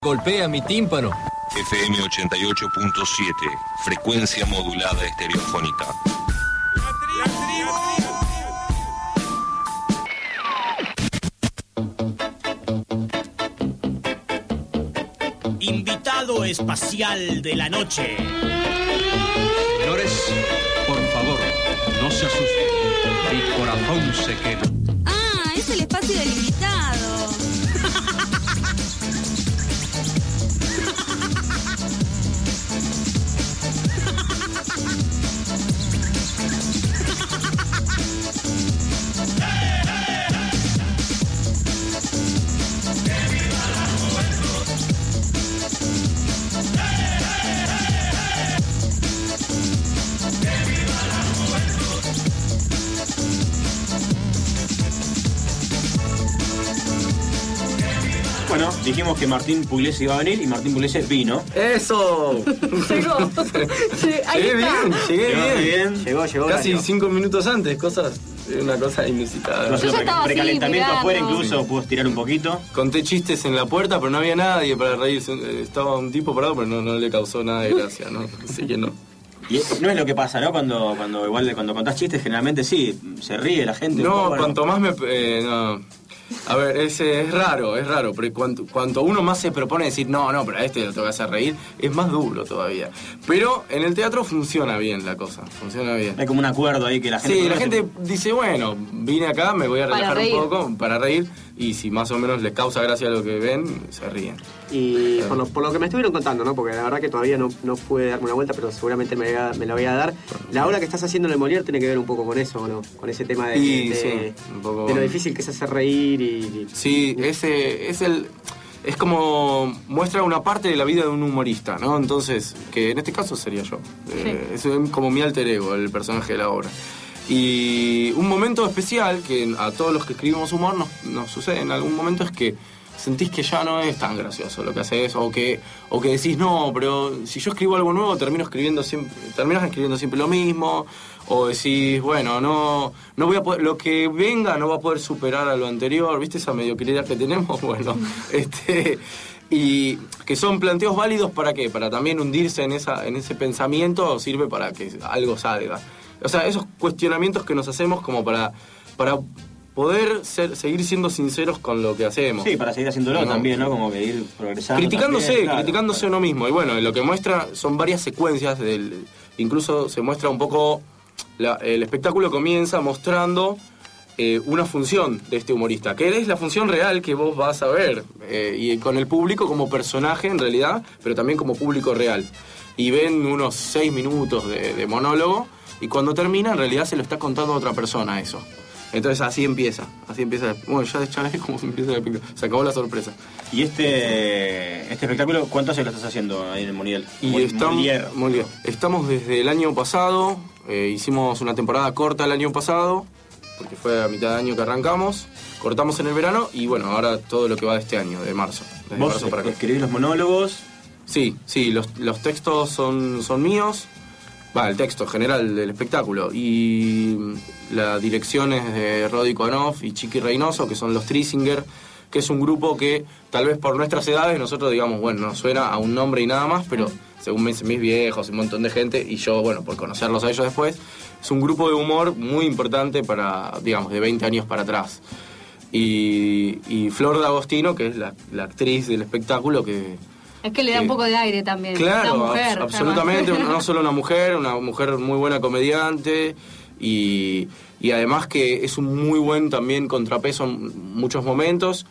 Golpea mi tímpano. FM 88.7, frecuencia modulada estereofónica. Invitado espacial de la noche. Señores, por favor, no se asusten. Mi corazón se quema. Ah, es el espacio del invitado. Bueno, dijimos que Martín Pugliese iba a venir y Martín Pugliese vino. ¡Eso! Llegó. Llegué bien. Llegó. Casi 5 minutos antes, una cosa inusitada. No, Yo ya estaba así, precalentamiento mirando. afuera, incluso pudo estirar un poquito. Conté chistes en la puerta, pero no había nadie para reírse. Estaba un tipo parado, pero no le causó nada de gracia, ¿no? Así que no. Y no es lo que pasa, ¿no? Cuando contás chistes, generalmente sí, se ríe la gente. No, bueno. cuanto más no. A ver, es raro, pero cuanto uno más se propone decir, no, pero a este lo tengo que hacer reír, es más duro todavía. Pero en el teatro funciona bien la cosa, funciona bien. Hay como un acuerdo ahí que la gente... Sí, la gente dice, bueno, vine acá, me voy a relajar un poco para reír, y si más o menos les causa gracia lo que ven, se ríen. Y por lo que me estuvieron contando, ¿no? Porque la verdad que todavía no pude darme una vuelta, pero seguramente me la voy a dar. La obra que estás haciendo en el Molière tiene que ver un poco con eso, ¿no? Con ese tema de un poco... de lo difícil que es hacer reír Sí, es como muestra una parte de la vida de un humorista, ¿no? Entonces, que en este caso sería yo. Es como mi alter ego, el personaje de la obra. Y un momento especial que a todos los que escribimos humor nos sucede en algún momento es que sentís que ya no es tan gracioso lo que haces, o que decís, no, pero si yo escribo algo nuevo terminas escribiendo siempre lo mismo, o decís, bueno, no voy a poder, lo que venga no va a poder superar a lo anterior, ¿viste esa mediocridad que tenemos? Bueno, y que son planteos válidos ¿para qué? Para también hundirse en ese pensamiento, sirve para que algo salga. O sea, esos cuestionamientos que nos hacemos como para poder seguir siendo sinceros con lo que hacemos. Sí, para seguir haciéndolo también, ¿no? Como que ir progresando. Criticándose uno mismo. Y bueno, lo que muestra son varias secuencias, incluso se muestra un poco, el espectáculo comienza mostrando una función de este humorista, que es la función real que vos vas a ver, y con el público como personaje en realidad, pero también como público real. Y ven unos 6 minutos de monólogo, y cuando termina en realidad se lo está contando a otra persona eso. Entonces así empieza. Bueno, ya ves cómo se empieza el espectáculo. Se acabó la sorpresa. ¿Y este espectáculo cuánto hace lo estás haciendo ahí en el Molière? Molière. Estamos desde el año pasado. Hicimos una temporada corta el año pasado, porque fue a mitad de año que arrancamos. Cortamos en el verano y bueno, ahora todo lo que va de este año, de marzo. Desde ¿Vos marzo para acá. escribís los monólogos? Sí, los textos son míos. El texto general del espectáculo, y la dirección es de Rodi Konoff y Chiqui Reynoso, que son los Trisinger, que es un grupo que tal vez por nuestras edades nosotros digamos, bueno, nos suena a un nombre y nada más, pero según me dicen mis viejos, un montón de gente, y yo, bueno, por conocerlos a ellos después, es un grupo de humor muy importante para, digamos, de 20 años para atrás. Y Flor D'Agostino, que es la actriz del espectáculo, que... Es que le da un poco de aire también. Claro, una mujer, absolutamente, no solo una mujer muy buena comediante, y además que es un muy buen también contrapeso en muchos momentos,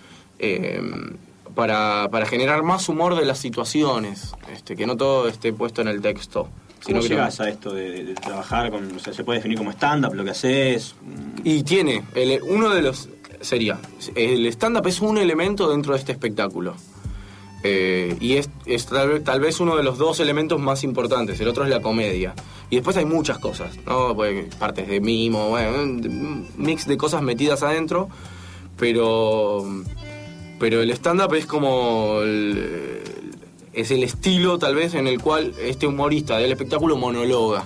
para generar más humor de las situaciones, que no todo esté puesto en el texto. ¿Cómo llegás a esto de trabajar con, o sea, se puede definir como stand-up lo que haces? Y tiene, uno de los, el stand-up es un elemento dentro de este espectáculo. Y es tal vez uno de los 2 elementos más importantes. El otro es la comedia. Y después hay muchas cosas, ¿no? Partes de mimo, un mix de cosas metidas adentro. Pero el stand-up es como es el estilo tal vez en el cual este humorista del espectáculo monologa.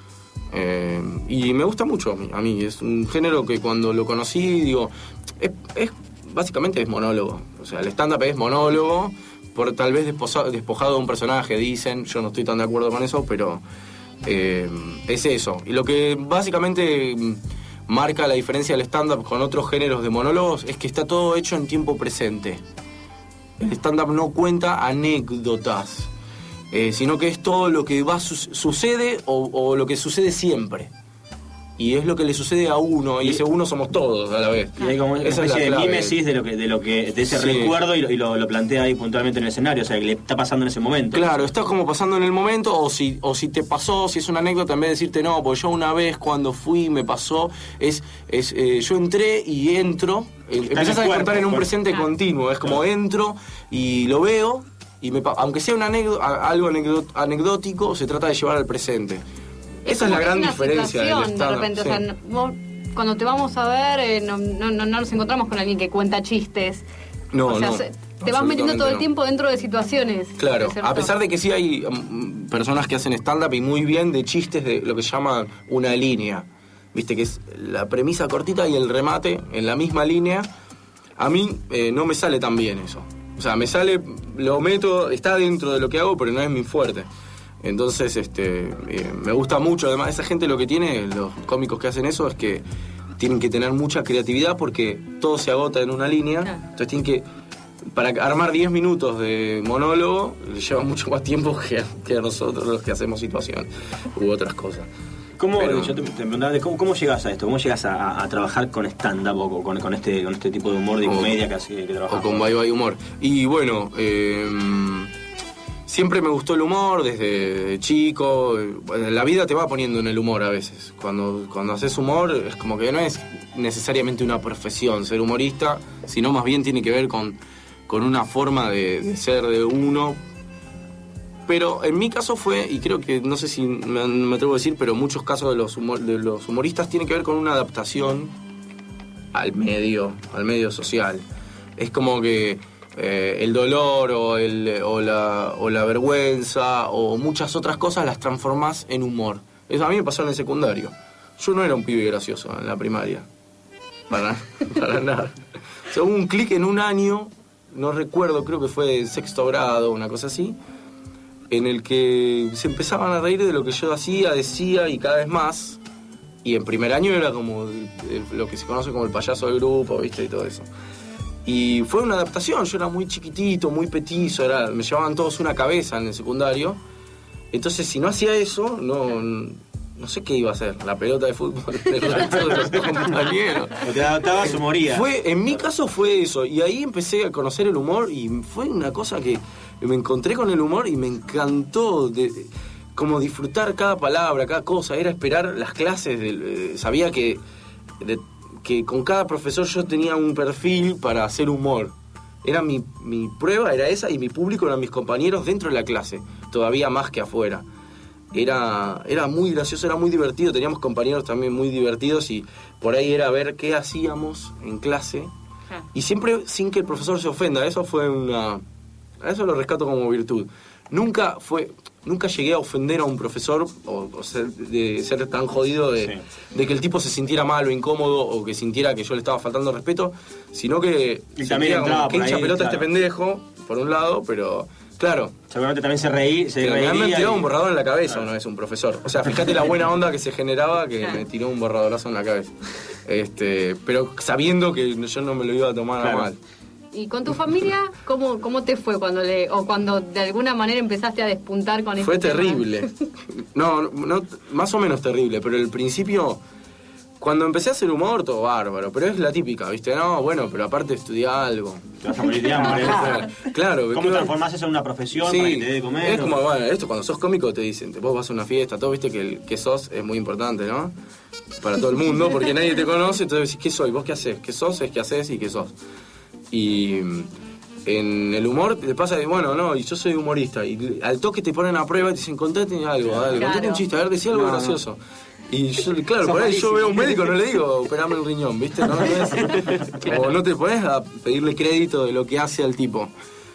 Y me gusta mucho a mí. Es un género que cuando lo conocí, digo, básicamente es monólogo. O sea, el stand-up es monólogo, por tal vez despojado de un personaje, dicen. Yo no estoy tan de acuerdo con eso, pero es eso. Y lo que básicamente marca la diferencia del stand-up con otros géneros de monólogos es que está todo hecho en tiempo presente. El stand-up no cuenta anécdotas, sino que es todo lo que sucede o lo que sucede siempre. Y es lo que le sucede a uno, y ese uno somos todos a la vez. Y hay como una especie de mímesis de ese recuerdo y lo plantea ahí puntualmente en el escenario, o sea, que le está pasando en ese momento. Claro, está como pasando en el momento, o si te pasó, si es una anécdota, en vez de decirte no, porque yo una vez cuando fui me pasó, yo entré y entro, empezás a contar en un presente continuo, es como entro y lo veo, y aunque sea algo anecdótico, se trata de llevar al presente. Esa es la gran diferencia del stand-up. De repente, sí. O sea, vos, cuando te vamos a ver, no nos encontramos con alguien que cuenta chistes. No, o sea, no. Te vas metiendo todo el tiempo dentro de situaciones. Claro, a pesar de que sí hay personas que hacen stand-up y muy bien de chistes de lo que se llama una línea. Viste, que es la premisa cortita y el remate en la misma línea. A mí no me sale tan bien eso. O sea, me sale, lo meto, está dentro de lo que hago, pero no es mi fuerte. Entonces, me gusta mucho. Además, esa gente lo que tiene, los cómicos que hacen eso, es que tienen que tener mucha creatividad porque todo se agota en una línea. Claro. Entonces tienen que, para armar 10 minutos de monólogo, lleva mucho más tiempo que a nosotros los que hacemos situación u otras cosas. Yo te preguntaba, ¿cómo llegas a esto? ¿Cómo llegas a trabajar con stand-up o con este tipo de humor, de comedia que trabajas? O con Bye Bye Humor. Y bueno, siempre me gustó el humor desde chico. La vida te va poniendo en el humor a veces. Cuando haces humor es como que no es necesariamente una profesión ser humorista, sino más bien tiene que ver con una forma de ser de uno. Pero en mi caso fue, y creo que, no sé si me atrevo a decir, pero muchos casos de los humoristas tienen que ver con una adaptación al medio social. Es como que el dolor o la vergüenza o muchas otras cosas las transformás en humor. Eso a mí me pasó en el secundario. Yo no era un pibe gracioso en la primaria. Para nada. O sea, hubo un clic en un año, no recuerdo, creo que fue de sexto grado, una cosa así, en el que se empezaban a reír de lo que yo decía y cada vez más. Y en primer año era como lo que se conoce como el payaso del grupo, ¿viste? Y todo eso. Y fue una adaptación, yo era muy chiquitito, muy petizo, me llevaban todos una cabeza en el secundario. Entonces, si no hacía eso, no sé qué iba a hacer, la pelota de fútbol del resto de los compañeros. Te adaptabas, humoría. En mi caso fue eso, y ahí empecé a conocer el humor y fue una cosa que me encontré con el humor y me encantó, como disfrutar cada palabra, cada cosa, era esperar las clases, sabía que con cada profesor yo tenía un perfil para hacer humor. Era mi prueba, era esa, y mi público eran mis compañeros dentro de la clase, todavía más que afuera. Era muy gracioso, era muy divertido, teníamos compañeros también muy divertidos y por ahí era ver qué hacíamos en clase y siempre sin que el profesor se ofenda. Eso lo rescato como virtud. Nunca llegué a ofender a un profesor o ser tan jodido de que el tipo se sintiera mal o incómodo o que sintiera que yo le estaba faltando respeto, sino que también entraba que hincha pelota este pendejo, por un lado, pero claro. Seguramente también se reiría. Me tiró un borrador en la cabeza una vez un profesor. O sea, fíjate la buena onda que se generaba que me tiró un borradorazo en la cabeza. Pero sabiendo que yo no me lo iba a tomar a mal. ¿Y con tu familia cómo te fue cuando de alguna manera empezaste a despuntar con Fue este terrible. No, más o menos terrible, pero al principio, cuando empecé a hacer humor, todo bárbaro, pero es la típica, ¿viste? No, bueno, pero aparte estudiá algo. Te vas a morir de hambre. Claro. ¿Cómo transformás eso en una profesión para que te dé de comer? Es como, bueno, esto cuando sos cómico te dicen, vos vas a una fiesta, todo, viste que el que sos es muy importante, ¿no? Para todo el mundo, porque nadie te conoce, entonces decís, ¿qué soy? ¿Vos qué hacés? ¿Qué sos? Es qué hacés y qué sos. Y en el humor te pasa de, bueno, no, y yo soy humorista, y al toque te ponen a prueba y te dicen, contate algo, contate un chiste, a ver, decí algo gracioso. Y yo, claro, por ahí yo veo a un médico, no le digo, operame el riñón, ¿viste? O no te pones a pedirle crédito de lo que hace al tipo.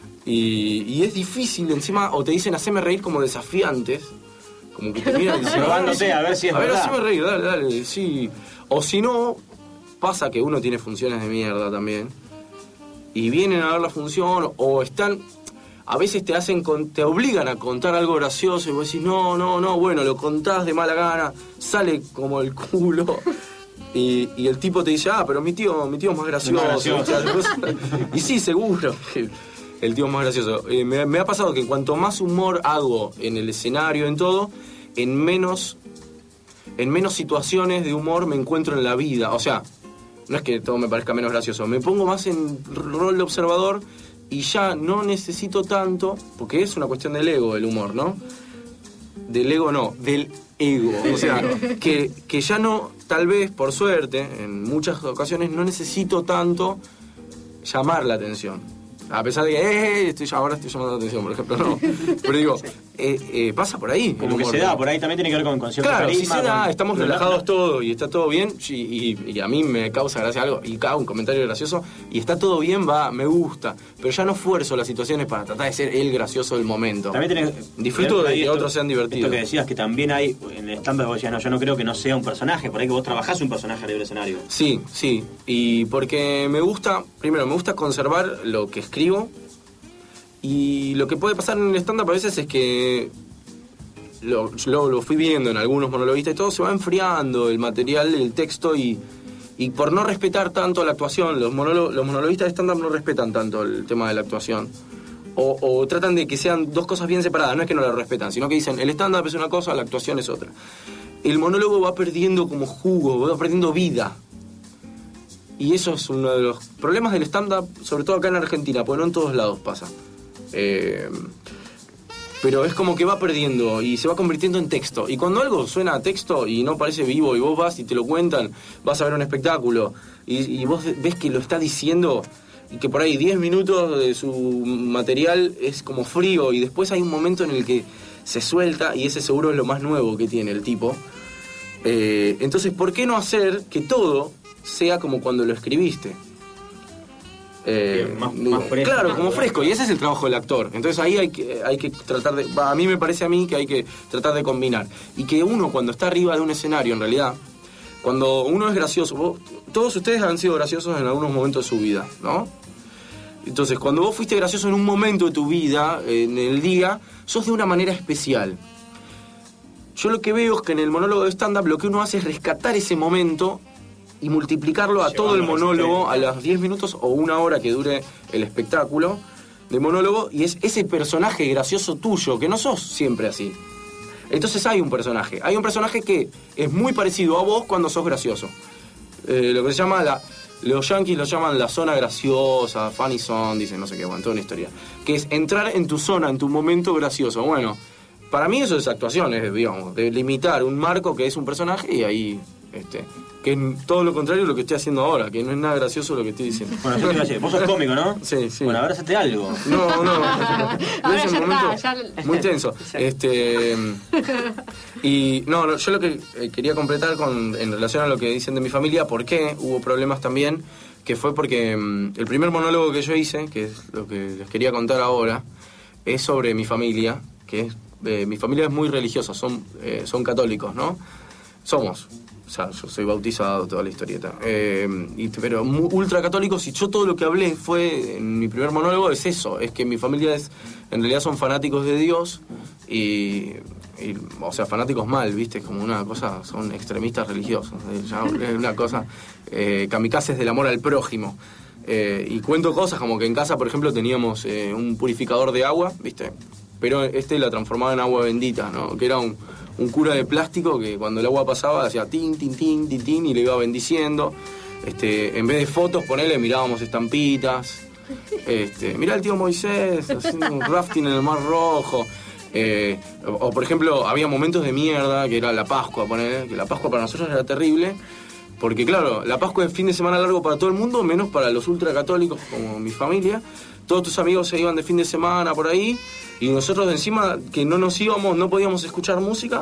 Y es difícil, encima, o te dicen, haceme reír como desafiantes, como que te miran y dicen, probándote, a ver si es verdad. A ver, haceme reír, dale, sí. O si no, pasa que uno tiene funciones de mierda también. Y vienen a ver la función, o están... a veces te obligan a contar algo gracioso y vos decís, no, bueno, lo contás de mala gana, sale como el culo. Y el tipo te dice, pero mi tío es más gracioso. Y sí, seguro que el tío es más gracioso. Me ha pasado que cuanto más humor hago en el escenario, en todo, en menos situaciones de humor me encuentro en la vida. O sea, no es que todo me parezca menos gracioso, me pongo más en rol de observador y ya no necesito tanto, porque es una cuestión del ego el humor, ¿no? Del ego no, del ego. O sea, que ya no, tal vez, por suerte, en muchas ocasiones no necesito tanto llamar la atención. A pesar de que ahora estoy llamando la atención, por ejemplo, no. Pero digo, pasa por ahí. Como que se da, por ahí también tiene que ver con cierto carisma. Claro, si se da, con, estamos relajados todos y está todo bien, y a mí me causa gracia algo, y hago un comentario gracioso, y está todo bien, me gusta. Pero ya no esfuerzo las situaciones para tratar de ser el gracioso del momento. También disfruto de que otros sean divertidos. Esto que decías, que también hay, en el stand-up vos decías, yo no creo que no sea un personaje, por ahí que vos trabajás un personaje arriba del escenario. Sí, y porque me gusta conservar lo que escribo. Y lo que puede pasar en el stand-up a veces es que lo fui viendo en algunos monologuistas y todo, se va enfriando el material, el texto, y por no respetar tanto la actuación, los monologuistas de stand-up no respetan tanto el tema de la actuación. O tratan de que sean dos cosas bien separadas, no es que no la respetan, sino que dicen, el stand-up es una cosa, la actuación es otra. El monólogo va perdiendo como jugo, va perdiendo vida. Y eso es uno de los problemas del stand-up, sobre todo acá en Argentina, porque no en todos lados pasa. Pero es como que va perdiendo y se va convirtiendo en texto. Y cuando algo suena a texto y no parece vivo, y vos vas y te lo cuentan, vas a ver un espectáculo, y vos ves que lo está diciendo, y que por ahí 10 minutos de su material es como frío, y después hay un momento en el que se suelta, y ese seguro es lo más nuevo que tiene el tipo. Entonces, ¿por qué no hacer que todo sea como cuando lo escribiste? Más fresco. Claro, como fresco, y ese es el trabajo del actor. Entonces ahí hay que tratar de... a mí me parece que hay que tratar de combinar. Y que uno, cuando está arriba de un escenario, en realidad, cuando uno es gracioso... todos ustedes han sido graciosos en algunos momentos de su vida, ¿no? Entonces, cuando vos fuiste gracioso en un momento de tu vida, en el día, sos de una manera especial. Yo lo que veo es que en el monólogo de stand-up lo que uno hace es rescatar ese momento y multiplicarlo a todo el monólogo, a los 10 minutos o una hora que dure el espectáculo de monólogo, y es ese personaje gracioso tuyo, que no sos siempre así. Entonces hay un personaje que es muy parecido a vos cuando sos gracioso. Lo que se llama los yankees lo llaman la zona graciosa, funny zone, dicen no sé qué, bueno, toda una historia. Que es entrar en tu zona, en tu momento gracioso. Bueno, para mí eso es actuación, digamos, de limitar un marco que es un personaje, y ahí... que es todo lo contrario de lo que estoy haciendo ahora, que no es nada gracioso lo que estoy diciendo. Bueno, yo te iba a decir, vos sos cómico, ¿no? Sí. Bueno, ahora hacete algo. No. Ahora es un momento muy tenso. Y no, yo lo que quería completar en relación a lo que dicen de mi familia, por qué hubo problemas también, que fue porque el primer monólogo que yo hice, que es lo que les quería contar ahora, es sobre mi familia, que es mi familia es muy religiosa, son católicos, ¿no? Somos. O sea, yo soy bautizado, toda la historieta. Pero ultra católicos, y yo todo lo que hablé fue, en mi primer monólogo, es eso. Es que mi familia en realidad son fanáticos de Dios, o sea, fanáticos mal, ¿viste? Es como una cosa, son extremistas religiosos. Es una cosa, kamikazes del amor al prójimo. Y cuento cosas como que en casa, por ejemplo, teníamos un purificador de agua, ¿viste? Pero la transformaba en agua bendita, ¿no? Que era un cura de plástico que cuando el agua pasaba hacía tin, tin, tin, tin, tin, y le iba bendiciendo. En vez de fotos, mirábamos estampitas. Mirá el tío Moisés haciendo un rafting en el Mar Rojo. O por ejemplo, había momentos de mierda, que era la Pascua, que la Pascua para nosotros era terrible. Porque claro, la Pascua es fin de semana largo para todo el mundo, menos para los ultracatólicos como mi familia. Todos tus amigos se iban de fin de semana por ahí, y nosotros encima que no nos íbamos, no podíamos escuchar música,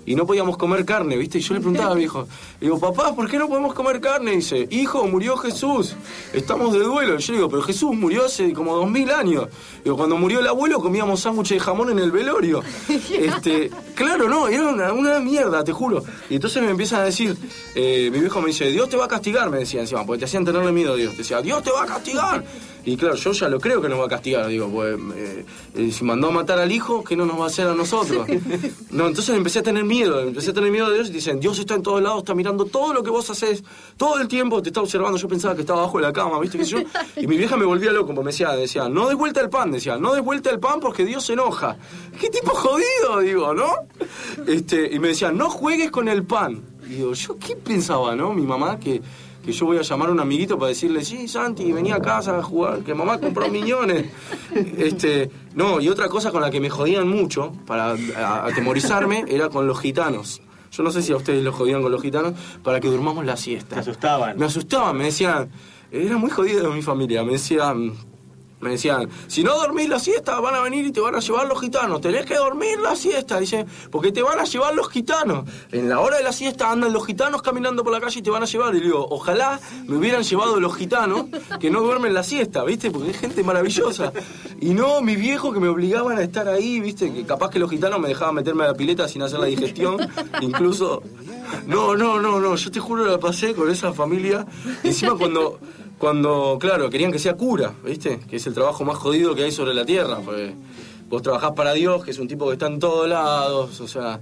y no podíamos comer carne, ¿viste? Y yo le preguntaba a mi hijo, digo, papá, ¿por qué no podemos comer carne? Y dice, hijo, murió Jesús, estamos de duelo. Y yo digo, pero Jesús murió hace como 2000 años. Digo, cuando murió el abuelo comíamos sándwiches de jamón en el velorio. Claro, no, era una mierda, te juro. Y entonces me empiezan a decir, mi viejo me dice, Dios te va a castigar, me decía encima, porque te hacían tenerle miedo a Dios. Te decía, Dios te va a castigar. Y claro, yo ya lo creo que nos va a castigar, digo, pues si mandó a matar al hijo, ¿qué no nos va a hacer a nosotros? No, entonces empecé a tener miedo de Dios y dicen, Dios está en todos lados, está mirando todo lo que vos haces, todo el tiempo te está observando. Yo pensaba que estaba abajo de la cama, ¿viste? Que yo, y mi vieja me volvía loco, porque me decía, no des vuelta el pan, no des vuelta el pan porque Dios se enoja. ¿Qué tipo jodido? Digo, ¿no? Y me decía, no juegues con el pan. Y digo, ¿yo qué pensaba, no? Mi mamá, que yo voy a llamar a un amiguito para decirle, sí, Santi, vení a casa a jugar, que mamá compró millones. No, y otra cosa con la que me jodían mucho, para atemorizarme, era con los gitanos. Yo no sé si a ustedes los jodían con los gitanos, para que durmamos la siesta. ¿Te asustaban? Me asustaban, me decían, era muy jodido de mi familia, me decían, si no dormís la siesta van a venir y te van a llevar los gitanos, tenés que dormir la siesta, dice, porque te van a llevar los gitanos. En la hora de la siesta andan los gitanos caminando por la calle y te van a llevar. Y digo, ojalá me hubieran llevado los gitanos que no duermen la siesta, ¿viste? Porque es gente maravillosa. Y no, mis viejos que me obligaban a estar ahí, ¿viste? Que capaz que los gitanos me dejaban meterme a la pileta sin hacer la digestión, incluso. No, yo te juro la pasé con esa familia. Y encima cuando, claro, querían que sea cura, ¿viste? Que es el trabajo más jodido que hay sobre la tierra, porque vos trabajás para Dios, que es un tipo que está en todos lados, o sea,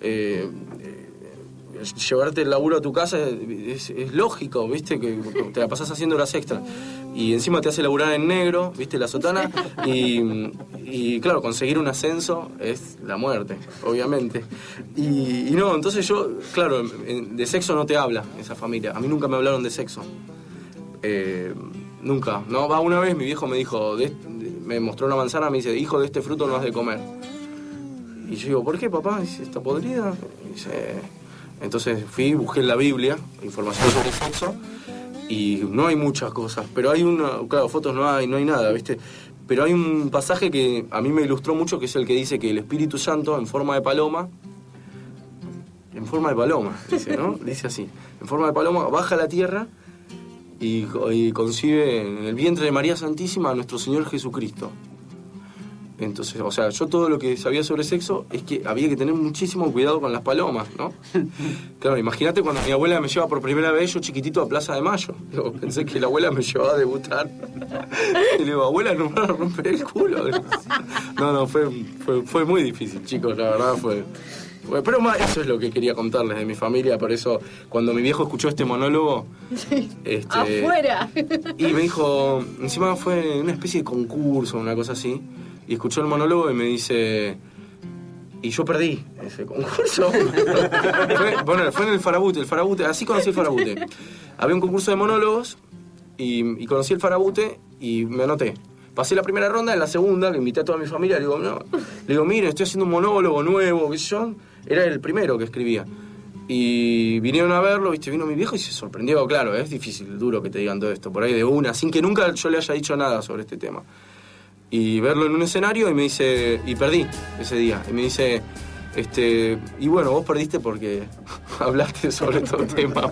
llevarte el laburo a tu casa es lógico, ¿viste? Que te la pasás haciendo horas extra. Y encima te hace laburar en negro, ¿viste? La sotana. Y claro, conseguir un ascenso es la muerte, obviamente. Y no, entonces yo, claro, de sexo no te habla esa familia. A mí nunca me hablaron de sexo. Nunca. No, una vez mi viejo me dijo, me mostró una manzana, me dice, hijo, de este fruto no has de comer. Y yo digo, ¿por qué, papá? Dice, ¿está podrida? Dice, entonces fui, busqué en la Biblia información sobre sexo y no hay muchas cosas, pero hay claro, fotos no hay nada, ¿viste? Pero hay un pasaje que a mí me ilustró mucho, que es el que dice que el Espíritu Santo en forma de paloma, dice, ¿no? Dice así, en forma de paloma baja a la tierra y concibe en el vientre de María Santísima a nuestro Señor Jesucristo. Entonces, o sea, yo todo lo que sabía sobre sexo es que había que tener muchísimo cuidado con las palomas, ¿no? Claro, imagínate cuando mi abuela me lleva por primera vez, yo chiquitito, a Plaza de Mayo. Digo, pensé que la abuela me llevaba a debutar. Y le digo, abuela, no me van a romper el culo. No, fue muy difícil, chicos, la verdad fue... Pero más, eso es lo que quería contarles de mi familia, por eso cuando mi viejo escuchó este monólogo... Sí. ¡Afuera! Y me dijo, encima fue una especie de concurso, una cosa así, y escuchó el monólogo y me dice... Y yo perdí ese concurso. Fue en el Farabute, así conocí el Farabute. Había un concurso de monólogos y conocí el Farabute y me anoté. Pasé la primera ronda, en la segunda le invité a toda mi familia, le digo, miren, estoy haciendo un monólogo nuevo, qué sé yo. Era el primero que escribía. Y vinieron a verlo, ¿viste? Vino mi viejo y se sorprendió, claro, es difícil, duro que te digan todo esto, por ahí de una, sin que nunca yo le haya dicho nada sobre este tema. Y verlo en un escenario y me dice, y perdí ese día, y me dice, y bueno, vos perdiste porque hablaste sobre todo tema.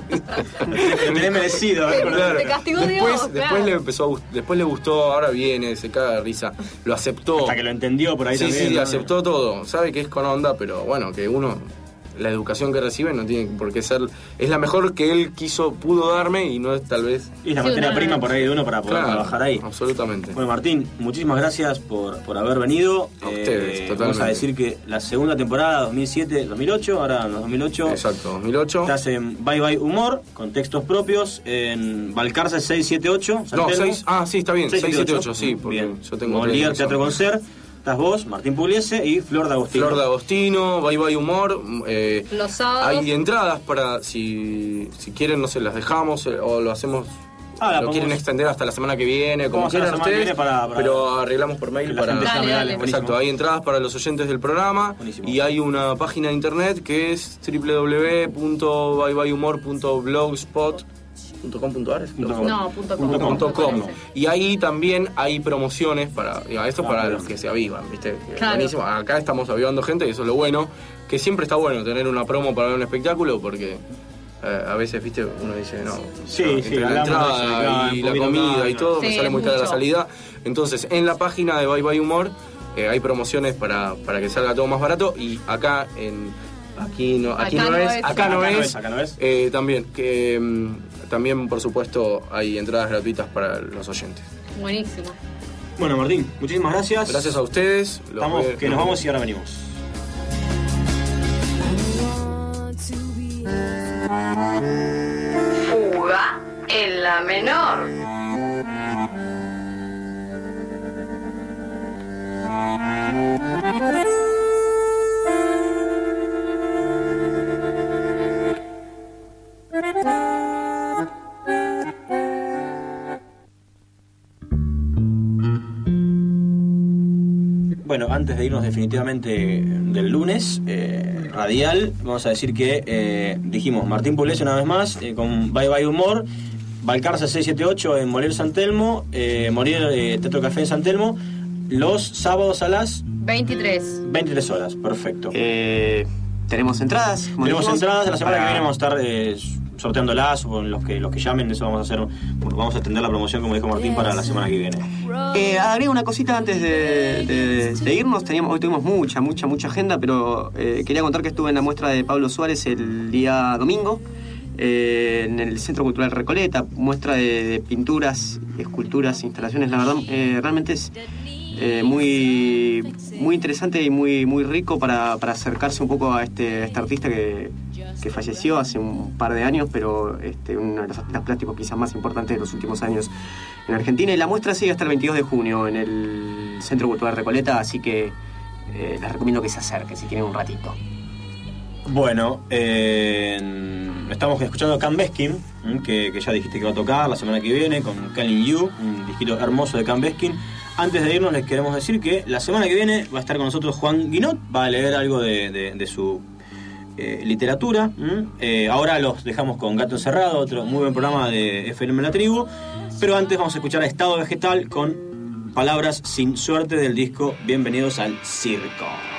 Tenés merecido, claro. Te castigó Dios. Después le gustó, ahora viene, se caga de risa, lo aceptó. Hasta que lo entendió por ahí también. Sí, ¿no? Aceptó todo, sabe que es con onda, pero bueno, que uno... La educación que recibe no tiene por qué ser... Es la mejor que él pudo darme y no es tal vez... Y es la materia prima por ahí de uno para poder trabajar ahí. Absolutamente. Bueno, Martín, muchísimas gracias por haber venido. A ustedes, totalmente. Vamos a decir que la segunda temporada, 2007-2008, ahora en 2008... Exacto, 2008. Estás en Bye Bye Humor, con textos propios, en Balcarce 678. No, 6... Ah, sí, está bien, 678, sí, porque bien. Yo tengo... Molía, Teatro Concert. Estás vos, Martín Pugliese y Flor D'Agostino. Flor D'Agostino, Bye Bye Humor. Los sábados. Hay entradas para, si quieren, no sé, las dejamos o lo hacemos... lo quieren extender hasta la semana que viene, como quieran ustedes, pero arreglamos por mail para... Dale. Exacto, hay entradas para los oyentes del programa. Buenísimo. Y hay una página de internet que es www.bybyhumor.blogspot.com .com.ar. No, .com. Y ahí también hay promociones para, esto para los que se avivan, ¿viste? Claro. Buenísimo. Acá estamos avivando gente y eso es lo bueno, que siempre está bueno tener una promo para ver un espectáculo porque a veces, ¿viste? Uno dice, no, entre la entrada y la comida y todo, me sale muy cara la salida. Entonces, en la página de Bye Bye Humor hay promociones para que salga todo más barato y acá no es. También, también, por supuesto, hay entradas gratuitas para los oyentes. Buenísimo. Bueno, Martín, muchísimas gracias. Gracias a ustedes. Nos vamos y ahora venimos. Fuga en la menor. Bueno, antes de irnos definitivamente del lunes radial, vamos a decir que dijimos Martín Pugliese una vez más con Bye Bye Humor, Balcarce 678 en Molière San Telmo, Molière Teatro Café en San Telmo, los sábados a las 23 horas, perfecto. Tenemos entradas. Tenemos entradas, la semana que viene vamos a estar sorteándolas, o los que llamen, eso vamos a hacer, vamos a extender la promoción, como dijo Martín, para la semana que viene. Agrego una cosita antes de irnos. Hoy tuvimos mucha agenda, pero quería contar que estuve en la muestra de Pablo Suárez el día domingo, en el Centro Cultural Recoleta, muestra de pinturas, esculturas, instalaciones. La verdad, realmente es muy interesante y muy rico para acercarse un poco a este artista que falleció hace un par de años, pero uno de los artistas plásticos quizás más importantes de los últimos años en Argentina. Y la muestra sigue hasta el 22 de junio en el Centro Cultural Recoleta, así que les recomiendo que se acerquen si tienen un ratito. Bueno, estamos escuchando a Can Beskin, que ya dijiste que va a tocar la semana que viene con Calling You, un disquito hermoso de Can Beskin. Antes de irnos les queremos decir que la semana que viene va a estar con nosotros Juan Guinot, va a leer algo de su literatura. Ahora los dejamos con Gato Encerrado, otro muy buen programa de FM La Tribu, pero antes vamos a escuchar a Estado Vegetal con Palabras sin suerte del disco Bienvenidos al Circo.